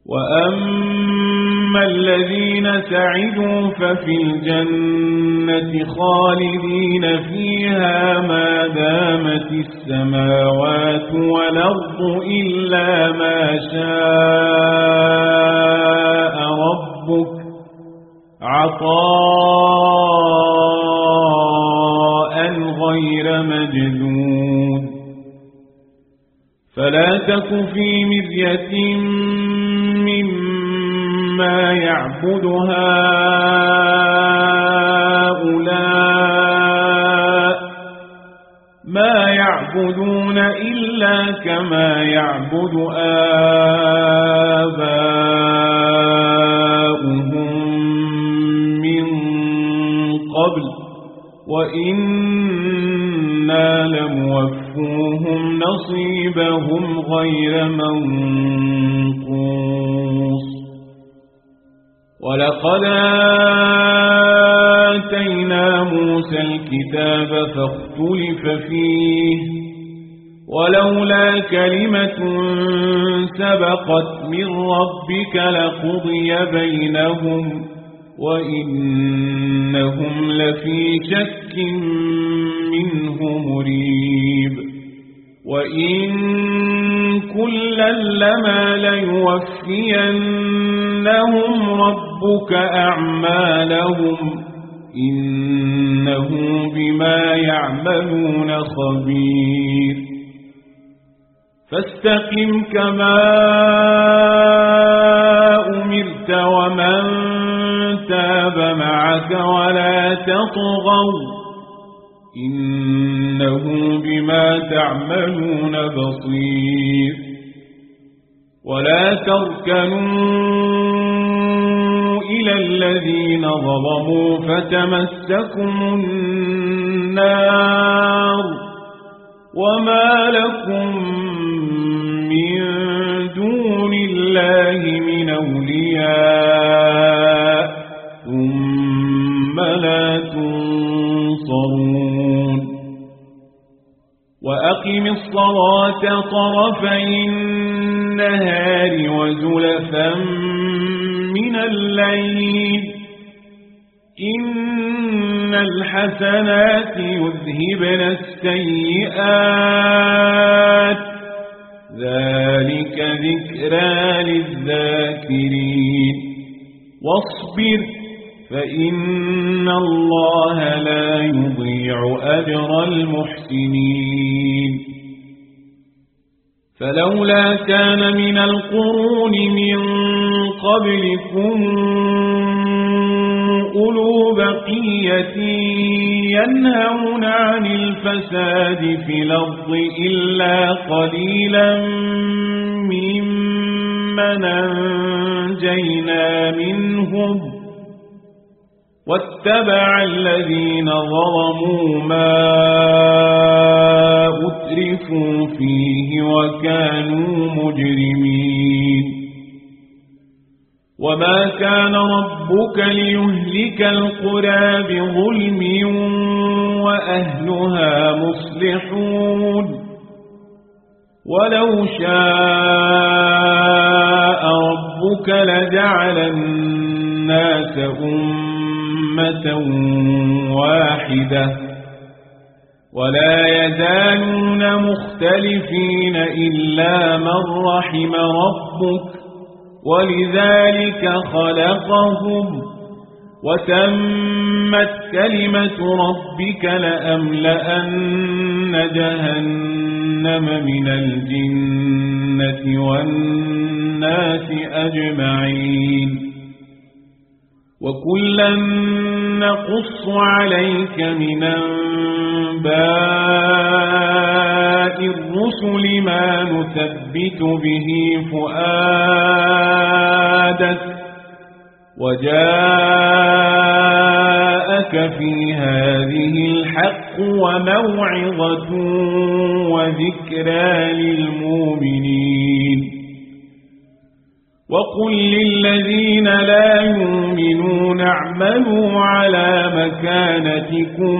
وأما الذين سعدوا ففي الجنة خالدين فيها ما دامت السماوات والأرض إلا ما شاء ربك عطاء غير مجذود فلا تك في مرية مما يعبد هؤلاء ما يعبدون إلا كما يعبد آباؤهم من قبل وإنا لموفوهم نصيبهم غير منقوص ولقد آتينا موسى الكتاب فاختلف فيه ولولا كلمة سبقت من ربك لقضي بينهم وإنهم لفي شك منه مريب وإن كلا لما ليوفينهم ربك أعمالهم إنه بما يعملون خبير فاستقم كما أمرت ومن تاب معك ولا تطغوا إنه بما تعملون بصير ولا تركنوا إلى الذين ظلموا فتمسكم النار وما لكم من دون الله من أولياء ثم لا تنصرون وأقم الصلاة طرفي النهار وزلفا من الليل إن الحسنات يذهبن السيئات ذلك ذكرى للذاكرين واصبر فإن الله لا يضيع أجر المحسنين فلولا كان من القرون من قبلكم أولو بقية ينهون عن الفساد في الأرض إلا قليلا ممن أنجينا منهم واتبع الذين ظلموا ما أترفوا فيه وكانوا مجرمين وما كان ربك ليهلك القرى بظلم وأهلها مصلحون ولو شاء ربك لجعل الناس أمة واحدة ولا يزالون مختلفين إلا من رحم ربك ولذلك خلقهم وتمت كلمة ربك لأملأن جهنم من الجنة والناس أجمعين وكلا نقص عليك من أنباء الرسل ما نثبت به فؤادك وجاءك في هذه الحق وموعظة وذكرى للمؤمنين وقل للذين لا يؤمنون اعملوا على مكانتكم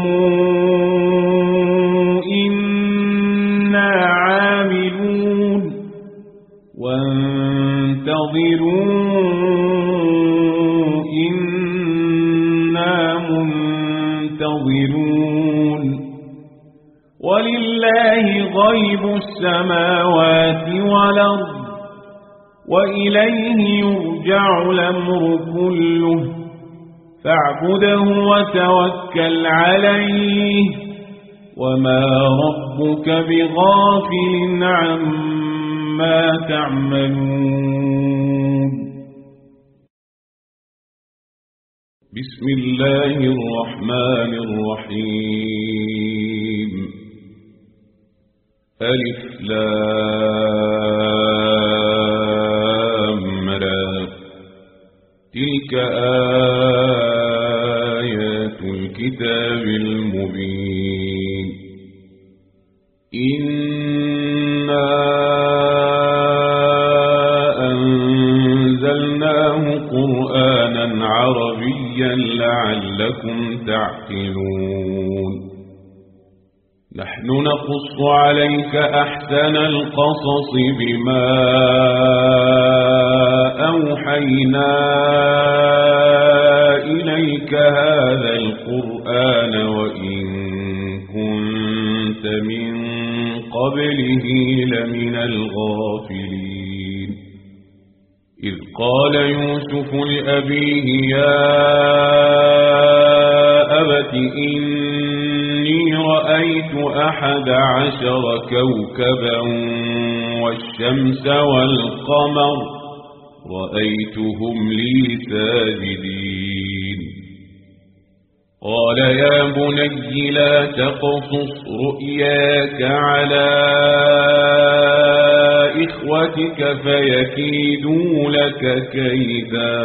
إنا عاملون انتظروا إنا منتظرون ولله غيب السماوات والأرض وإليه يرجع الأمر كله فاعبده وتوكل عليه وما ربك بغافل عما تعملون بسم الله الرحمن الرحيم ألف لام را تلك آيات الكتاب المبين إنا أنزلناه قرآنا عربيا لعلكم تعقلون نحن نقص عليك أحسن القصص بما أوحينا إليك هذا القرآن وإن كنت من قبله لمن الغافلين إذ قال يوسف لأبيه يا أبت إني رأيت 11 كوكبا والشمس والقمر رأيتهم لي ساجدين قال يا بني لا تقصص رؤياك على إخوتك فيكيدوا لك كيدا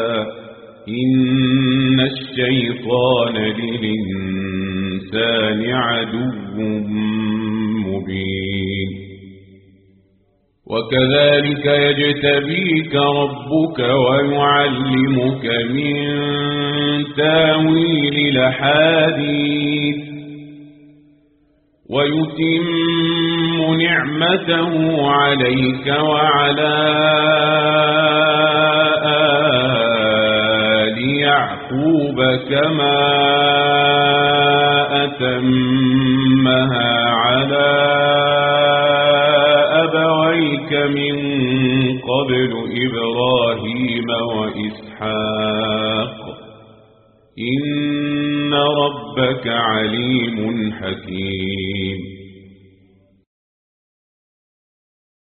إن الشيطان للإنسان عدو مبين وكذلك يجتبيك ربك ويعلمك من تاويل الأحاديث ويتم نعمته عليك وعلى آل يعقوب كما أتمها على أبويك من قبل إبراهيم وإسحاق إن ربك عليم حكيم